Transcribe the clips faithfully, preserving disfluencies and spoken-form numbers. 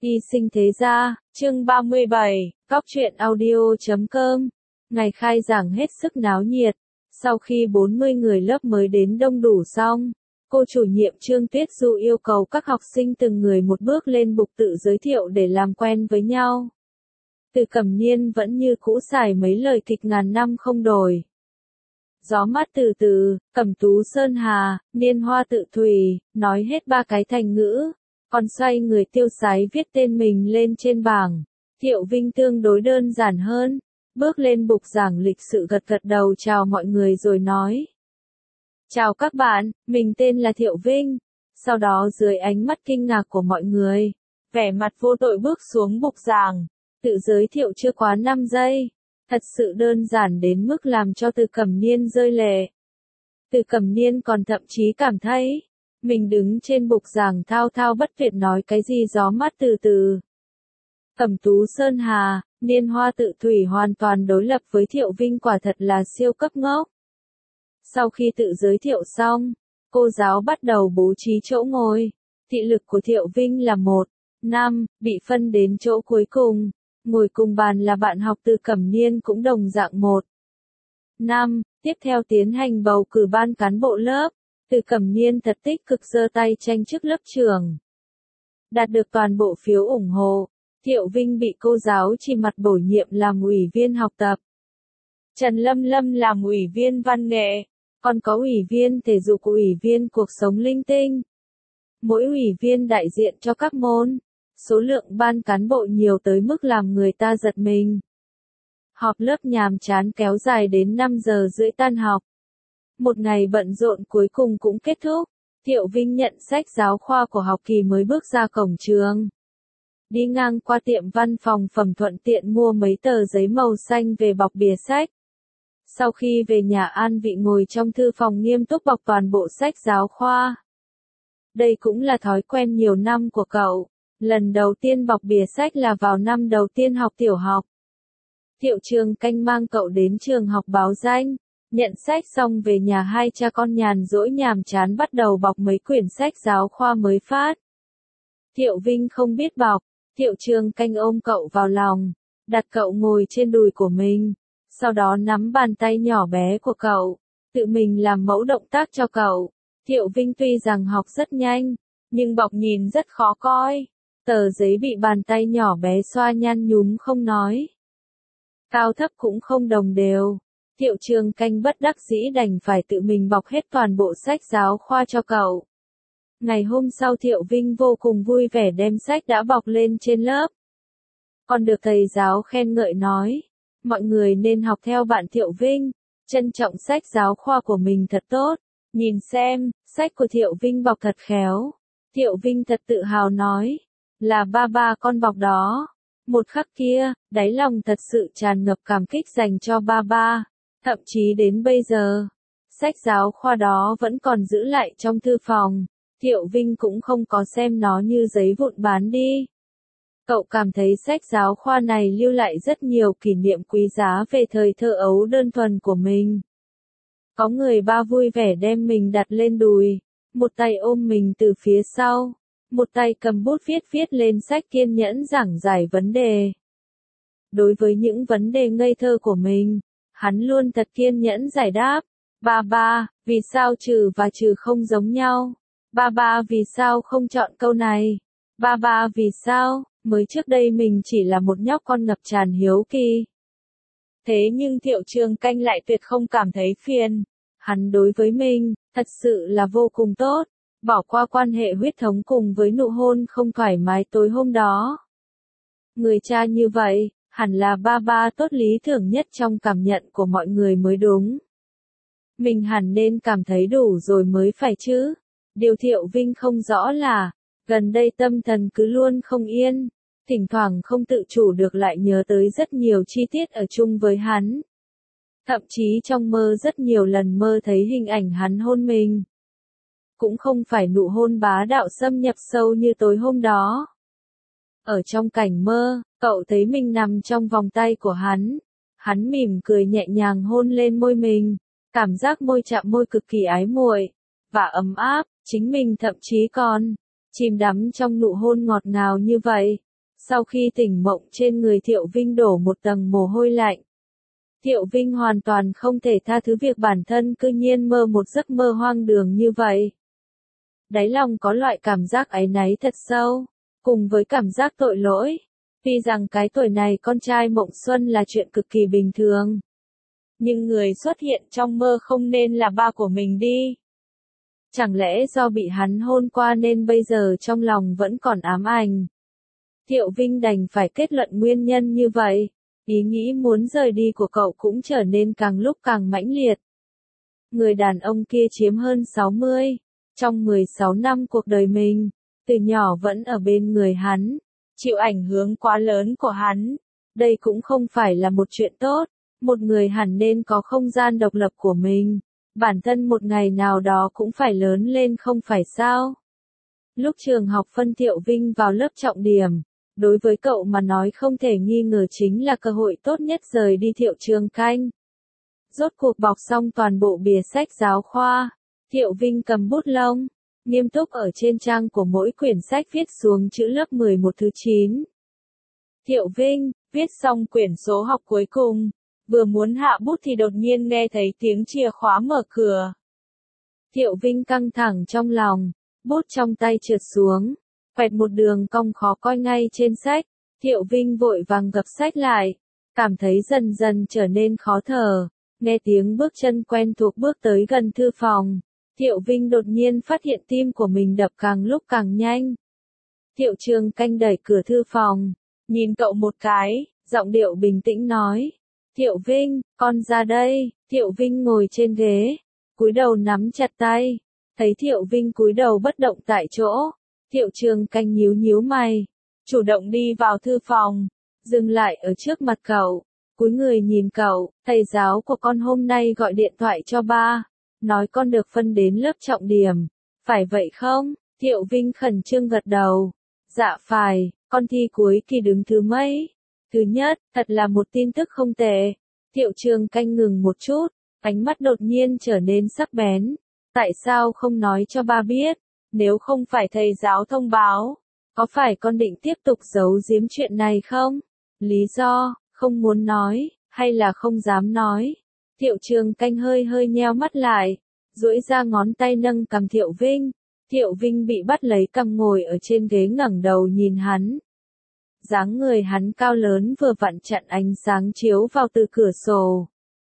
Y sinh thế gia, chương ba mươi bảy, cóc truyện audio chấm com. Ngày khai giảng hết sức náo nhiệt. Sau khi bốn mươi người lớp mới đến đông đủ xong, cô chủ nhiệm Trương Tuyết Du yêu cầu các học sinh từng người một bước lên bục tự giới thiệu để làm quen với nhau. Từ Cẩm Niên vẫn như cũ xài mấy lời kịch ngàn năm không đổi. Gió mát từ từ, Cẩm tú sơn hà, niên hoa tự thủy, nói hết ba cái thành ngữ. Còn xoay người tiêu sái viết tên mình lên trên bảng. Thiệu Vinh tương đối đơn giản hơn, bước lên bục giảng lịch sự gật gật đầu chào mọi người rồi nói. Chào các bạn, mình tên là Thiệu Vinh. Sau đó dưới ánh mắt kinh ngạc của mọi người, vẻ mặt vô tội bước xuống bục giảng, tự giới thiệu chưa quá năm giây. Thật sự đơn giản đến mức làm cho Từ Cẩm Niên rơi lệ. Từ Cẩm Niên còn thậm chí cảm thấy mình đứng trên bục giảng thao thao bất tuyệt nói cái gì gió mát từ từ. Cẩm tú sơn hà, niên hoa tự thủy hoàn toàn đối lập với Thiệu Vinh, quả thật là siêu cấp ngốc. Sau khi tự giới thiệu xong, cô giáo bắt đầu bố trí chỗ ngồi. Thị lực của Thiệu Vinh là một, năm, bị phân đến chỗ cuối cùng. Ngồi cùng bàn là bạn học Từ Cẩm Niên cũng đồng dạng một, năm, tiếp theo tiến hành bầu cử ban cán bộ lớp. Từ Cẩm Niên thật tích cực giơ tay tranh chức lớp trưởng. Đạt được toàn bộ phiếu ủng hộ, Thiệu Vinh bị cô giáo chỉ mặt bổ nhiệm làm ủy viên học tập. Trần Lâm Lâm làm ủy viên văn nghệ, còn có ủy viên thể dục, ủy viên cuộc sống linh tinh. Mỗi ủy viên đại diện cho các môn, số lượng ban cán bộ nhiều tới mức làm người ta giật mình. Họp lớp nhàm chán kéo dài đến năm giờ rưỡi tan học. Một ngày bận rộn cuối cùng cũng kết thúc. Thiệu Vinh nhận sách giáo khoa của học kỳ mới bước ra cổng trường. Đi ngang qua tiệm văn phòng phẩm thuận tiện mua mấy tờ giấy màu xanh về bọc bìa sách. Sau khi về nhà an vị ngồi trong thư phòng nghiêm túc bọc toàn bộ sách giáo khoa. Đây cũng là thói quen nhiều năm của cậu. Lần đầu tiên bọc bìa sách là vào năm đầu tiên học tiểu học. Thiệu Trường Canh mang cậu đến trường học báo danh. Nhận sách xong về nhà hai cha con nhàn rỗi nhàm chán bắt đầu bọc mấy quyển sách giáo khoa mới phát. Thiệu Vinh không biết bọc, Thiệu Trường Canh ôm cậu vào lòng, đặt cậu ngồi trên đùi của mình, sau đó nắm bàn tay nhỏ bé của cậu, tự mình làm mẫu động tác cho cậu. Thiệu Vinh tuy rằng học rất nhanh, nhưng bọc nhìn rất khó coi, tờ giấy bị bàn tay nhỏ bé xoa nhăn nhúm không nói. Cao thấp cũng không đồng đều. Thiệu Trường Canh bất đắc dĩ đành phải tự mình bọc hết toàn bộ sách giáo khoa cho cậu. Ngày hôm sau Thiệu Vinh vô cùng vui vẻ đem sách đã bọc lên trên lớp. Còn được thầy giáo khen ngợi nói, mọi người nên học theo bạn Thiệu Vinh, trân trọng sách giáo khoa của mình thật tốt. Nhìn xem, sách của Thiệu Vinh bọc thật khéo. Thiệu Vinh thật tự hào nói, là ba ba con bọc đó. Một khắc kia, đáy lòng thật sự tràn ngập cảm kích dành cho ba ba. Thậm chí đến bây giờ, sách giáo khoa đó vẫn còn giữ lại trong thư phòng. Thiệu Vinh cũng không có xem nó như giấy vụn bán đi. Cậu cảm thấy sách giáo khoa này lưu lại rất nhiều kỷ niệm quý giá về thời thơ ấu đơn thuần của mình. Có người ba vui vẻ đem mình đặt lên đùi, một tay ôm mình từ phía sau, một tay cầm bút viết viết lên sách kiên nhẫn giảng giải vấn đề. Đối với những vấn đề ngây thơ của mình, hắn luôn thật kiên nhẫn giải đáp. Ba ba, vì sao trừ và trừ không giống nhau? Ba ba vì sao không chọn câu này? Ba ba vì sao, mới trước đây mình chỉ là một nhóc con ngập tràn hiếu kỳ. Thế nhưng Thiệu Trường Canh lại tuyệt không cảm thấy phiền. Hắn đối với mình, thật sự là vô cùng tốt. Bỏ qua quan hệ huyết thống cùng với nụ hôn không thoải mái tối hôm đó. Người cha như vậy, hẳn là ba ba tốt lý tưởng nhất trong cảm nhận của mọi người mới đúng. Mình hẳn nên cảm thấy đủ rồi mới phải chứ. Điều Thiệu Vinh không rõ là, gần đây tâm thần cứ luôn không yên, thỉnh thoảng không tự chủ được lại nhớ tới rất nhiều chi tiết ở chung với hắn. Thậm chí trong mơ rất nhiều lần mơ thấy hình ảnh hắn hôn mình. Cũng không phải nụ hôn bá đạo xâm nhập sâu như tối hôm đó. Ở trong cảnh mơ, cậu thấy mình nằm trong vòng tay của hắn. Hắn mỉm cười nhẹ nhàng hôn lên môi mình. Cảm giác môi chạm môi cực kỳ ái muội và ấm áp, chính mình thậm chí còn chìm đắm trong nụ hôn ngọt ngào như vậy. Sau khi tỉnh mộng trên người Thiệu Vinh đổ một tầng mồ hôi lạnh. Thiệu Vinh hoàn toàn không thể tha thứ việc bản thân cư nhiên mơ một giấc mơ hoang đường như vậy. Đáy lòng có loại cảm giác áy náy thật sâu, cùng với cảm giác tội lỗi. Tuy rằng cái tuổi này con trai mộng xuân là chuyện cực kỳ bình thường. Nhưng người xuất hiện trong mơ không nên là ba của mình đi. Chẳng lẽ do bị hắn hôn qua nên bây giờ trong lòng vẫn còn ám ảnh. Thiệu Vinh đành phải kết luận nguyên nhân như vậy. Ý nghĩ muốn rời đi của cậu cũng trở nên càng lúc càng mãnh liệt. Người đàn ông kia chiếm hơn sáu mươi. Trong mười sáu năm cuộc đời mình, từ nhỏ vẫn ở bên người hắn. Chịu ảnh hưởng quá lớn của hắn. Đây cũng không phải là một chuyện tốt. Một người hẳn nên có không gian độc lập của mình. Bản thân một ngày nào đó cũng phải lớn lên không phải sao. Lúc trường học phân Thiệu Vinh vào lớp trọng điểm. Đối với cậu mà nói không thể nghi ngờ chính là cơ hội tốt nhất rời đi Thiệu Trường Canh. Rốt cuộc bọc xong toàn bộ bìa sách giáo khoa. Thiệu Vinh cầm bút lông, nghiêm túc ở trên trang của mỗi quyển sách viết xuống chữ lớp mười một thứ chín. Thiệu Vinh, viết xong quyển số học cuối cùng, vừa muốn hạ bút thì đột nhiên nghe thấy tiếng chìa khóa mở cửa. Thiệu Vinh căng thẳng trong lòng, bút trong tay trượt xuống, quẹt một đường cong khó coi ngay trên sách. Thiệu Vinh vội vàng gập sách lại, cảm thấy dần dần trở nên khó thở, nghe tiếng bước chân quen thuộc bước tới gần thư phòng. Thiệu Vinh đột nhiên phát hiện tim của mình đập càng lúc càng nhanh. Thiệu Trường Canh đẩy cửa thư phòng, nhìn cậu một cái, giọng điệu bình tĩnh nói. Thiệu Vinh, con ra đây. Thiệu Vinh ngồi trên ghế, cúi đầu nắm chặt tay. Thấy Thiệu Vinh cúi đầu bất động tại chỗ, Thiệu Trường Canh nhíu nhíu mày, chủ động đi vào thư phòng, dừng lại ở trước mặt cậu, cúi người nhìn cậu. Thầy giáo của con hôm nay gọi điện thoại cho ba, nói con được phân đến lớp trọng điểm, phải vậy không? Thiệu Vinh khẩn trương gật đầu. Dạ phải, con thi cuối kỳ đứng thứ mấy? Thứ nhất, thật là một tin tức không tệ. Thiệu Trường Canh ngừng một chút, ánh mắt đột nhiên trở nên sắc bén. Tại sao không nói cho ba biết? Nếu không phải thầy giáo thông báo, có phải con định tiếp tục giấu giếm chuyện này không? Lý do, không muốn nói, hay là không dám nói? Thiệu Trường Canh hơi hơi nheo mắt lại, duỗi ra ngón tay nâng cằm Thiệu Vinh. Thiệu Vinh bị bắt lấy cằm ngồi ở trên ghế ngẩng đầu nhìn hắn. Dáng người hắn cao lớn vừa vặn chặn ánh sáng chiếu vào từ cửa sổ.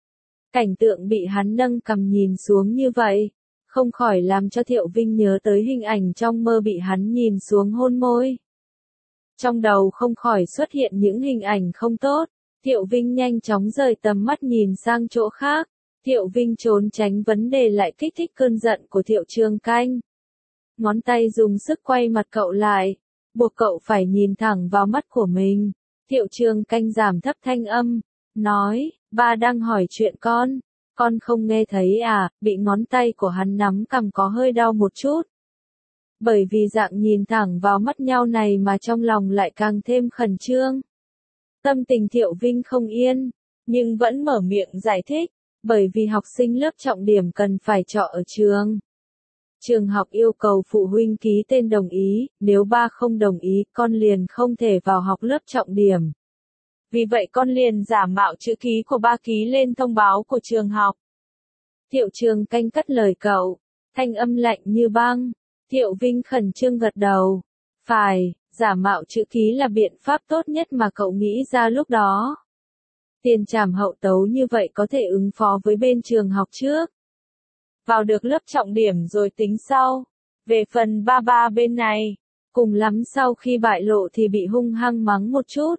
Cảnh tượng bị hắn nâng cằm nhìn xuống như vậy, không khỏi làm cho Thiệu Vinh nhớ tới hình ảnh trong mơ bị hắn nhìn xuống hôn môi. Trong đầu không khỏi xuất hiện những hình ảnh không tốt. Thiệu Vinh nhanh chóng rời tầm mắt nhìn sang chỗ khác. Thiệu Vinh trốn tránh vấn đề lại kích thích cơn giận của Thiệu Trường Canh. Ngón tay dùng sức quay mặt cậu lại, buộc cậu phải nhìn thẳng vào mắt của mình. Thiệu Trường Canh giảm thấp thanh âm, nói, ba đang hỏi chuyện con, con không nghe thấy à? Bị ngón tay của hắn nắm cằm có hơi đau một chút. Bởi vì dạng nhìn thẳng vào mắt nhau này mà trong lòng lại càng thêm khẩn trương. Tâm tình Thiệu Vinh không yên, nhưng vẫn mở miệng giải thích, bởi vì học sinh lớp trọng điểm cần phải trọ ở trường. Trường học yêu cầu phụ huynh ký tên đồng ý, nếu ba không đồng ý, con liền không thể vào học lớp trọng điểm. Vì vậy con liền giả mạo chữ ký của ba ký lên thông báo của trường học. Thiệu Trường Canh cắt lời cậu, thanh âm lạnh như băng. Thiệu Vinh khẩn trương gật đầu. Phải, giả mạo chữ ký là biện pháp tốt nhất mà cậu nghĩ ra lúc đó. Tiền trảm hậu tấu như vậy có thể ứng phó với bên trường học trước. Vào được lớp trọng điểm rồi tính sau. Về phần ba ba bên này, cùng lắm sau khi bại lộ thì bị hung hăng mắng một chút.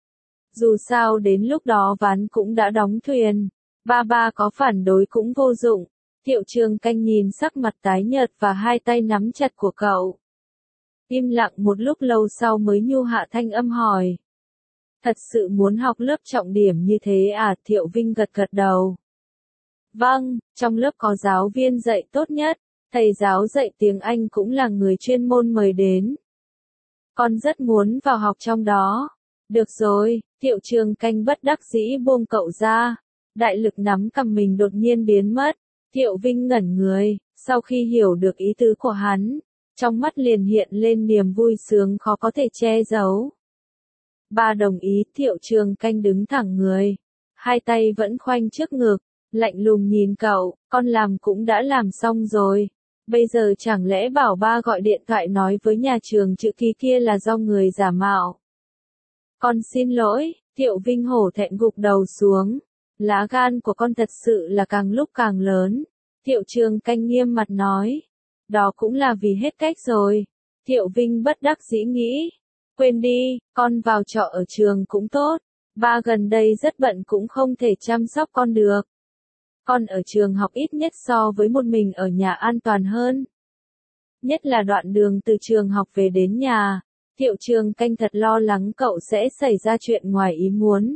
Dù sao đến lúc đó ván cũng đã đóng thuyền, ba ba có phản đối cũng vô dụng. Thiệu Trường Canh nhìn sắc mặt tái nhợt và hai tay nắm chặt của cậu. Im lặng một lúc lâu sau mới nhu hạ thanh âm hỏi. Thật sự muốn học lớp trọng điểm như thế à? Thiệu Vinh gật gật đầu. Vâng, trong lớp có giáo viên dạy tốt nhất, thầy giáo dạy tiếng Anh cũng là người chuyên môn mời đến. Con rất muốn vào học trong đó. Được rồi, Thiệu Trường Canh bất đắc dĩ buông cậu ra. Đại lực nắm cầm mình đột nhiên biến mất. Thiệu Vinh ngẩn người, sau khi hiểu được ý tứ của hắn, trong mắt liền hiện lên niềm vui sướng khó có thể che giấu. Ba đồng ý. Thiệu Trường Canh đứng thẳng người, hai tay vẫn khoanh trước ngực, lạnh lùng nhìn cậu, con làm cũng đã làm xong rồi. Bây giờ chẳng lẽ bảo ba gọi điện thoại nói với nhà trường chữ ký kia là do người giả mạo. Con xin lỗi. Thiệu Vinh hổ thẹn gục đầu xuống. Lá gan của con thật sự là càng lúc càng lớn. Thiệu Trường Canh nghiêm mặt nói. Đó cũng là vì hết cách rồi. Thiệu Vinh bất đắc dĩ nghĩ. Quên đi, con vào trọ ở trường cũng tốt. Ba gần đây rất bận cũng không thể chăm sóc con được. Con ở trường học ít nhất so với một mình ở nhà an toàn hơn. Nhất là đoạn đường từ trường học về đến nhà. Thiệu Trường Canh thật lo lắng cậu sẽ xảy ra chuyện ngoài ý muốn.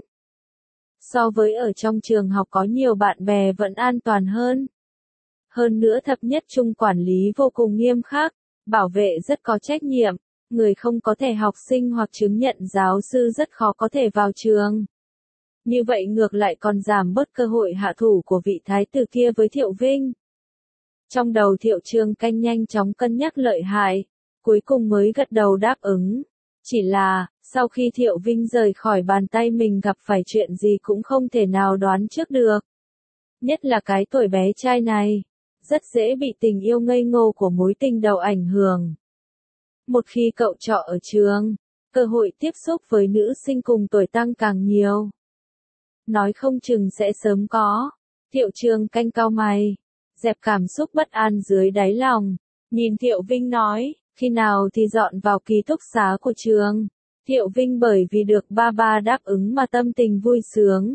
So với ở trong trường học có nhiều bạn bè vẫn an toàn hơn. Hơn nữa thập nhất trung quản lý vô cùng nghiêm khắc, bảo vệ rất có trách nhiệm, người không có thẻ học sinh hoặc chứng nhận giáo sư rất khó có thể vào trường. Như vậy ngược lại còn giảm bớt cơ hội hạ thủ của vị thái tử kia với Thiệu Vinh. Trong đầu Thiệu Trường Canh nhanh chóng cân nhắc lợi hại, cuối cùng mới gật đầu đáp ứng. Chỉ là, sau khi Thiệu Vinh rời khỏi bàn tay mình gặp phải chuyện gì cũng không thể nào đoán trước được. Nhất là cái tuổi bé trai này, rất dễ bị tình yêu ngây ngô của mối tình đầu ảnh hưởng. Một khi cậu trọ ở trường, cơ hội tiếp xúc với nữ sinh cùng tuổi tăng càng nhiều. Nói không chừng sẽ sớm có. Thiệu Trường Canh cau mày, dẹp cảm xúc bất an dưới đáy lòng, nhìn Thiệu Vinh nói, khi nào thì dọn vào ký túc xá của trường. Thiệu Vinh bởi vì được ba ba đáp ứng mà tâm tình vui sướng.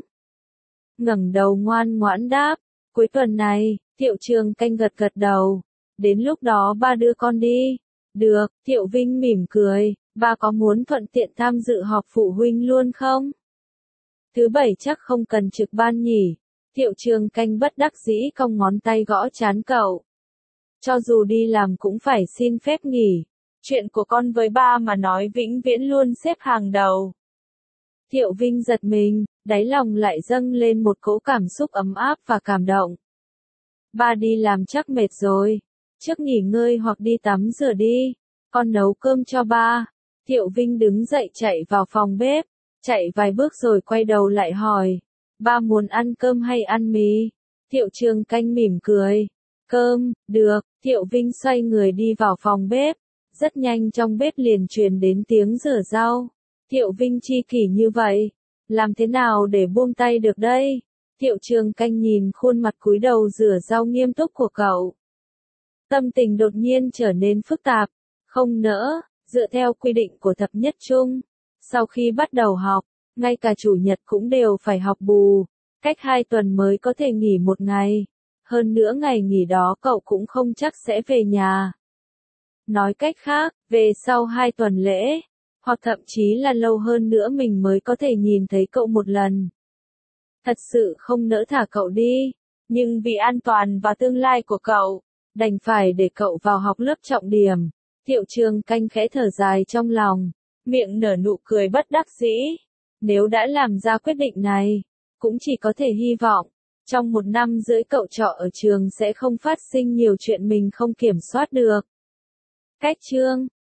Ngẩng đầu ngoan ngoãn đáp, cuối tuần này. Thiệu Trường Canh gật gật đầu, đến lúc đó ba đưa con đi. Được. Thiệu Vinh mỉm cười, ba có muốn thuận tiện tham dự họp phụ huynh luôn không? Thứ bảy chắc không cần trực ban nhỉ. Thiệu Trường Canh bất đắc dĩ cong ngón tay gõ trán cậu. Cho dù đi làm cũng phải xin phép nghỉ. Chuyện của con với ba mà nói vĩnh viễn luôn xếp hàng đầu. Thiệu Vinh giật mình, đáy lòng lại dâng lên một cỗ cảm xúc ấm áp và cảm động. Ba đi làm chắc mệt rồi, trước nghỉ ngơi hoặc đi tắm rửa đi, con nấu cơm cho ba. Thiệu Vinh đứng dậy chạy vào phòng bếp, chạy vài bước rồi quay đầu lại hỏi, ba muốn ăn cơm hay ăn mì? Thiệu Trường Canh mỉm cười, cơm, được. Thiệu Vinh xoay người đi vào phòng bếp, rất nhanh trong bếp liền truyền đến tiếng rửa rau. Thiệu Vinh chi kỷ như vậy, làm thế nào để buông tay được đây? Thiệu Trường Canh nhìn khuôn mặt cúi đầu rửa rau nghiêm túc của cậu. Tâm tình đột nhiên trở nên phức tạp, không nỡ, dựa theo quy định của thập nhất trung. Sau khi bắt đầu học, ngay cả chủ nhật cũng đều phải học bù, cách hai tuần mới có thể nghỉ một ngày. Hơn nữa ngày nghỉ đó cậu cũng không chắc sẽ về nhà. Nói cách khác, về sau hai tuần lễ, hoặc thậm chí là lâu hơn nữa mình mới có thể nhìn thấy cậu một lần. Thật sự không nỡ thả cậu đi, nhưng vì an toàn và tương lai của cậu, đành phải để cậu vào học lớp trọng điểm. Thiệu Trường Canh khẽ thở dài trong lòng, miệng nở nụ cười bất đắc dĩ. Nếu đã làm ra quyết định này, cũng chỉ có thể hy vọng, trong một năm rưỡi cậu trọ ở trường sẽ không phát sinh nhiều chuyện mình không kiểm soát được. Cách chương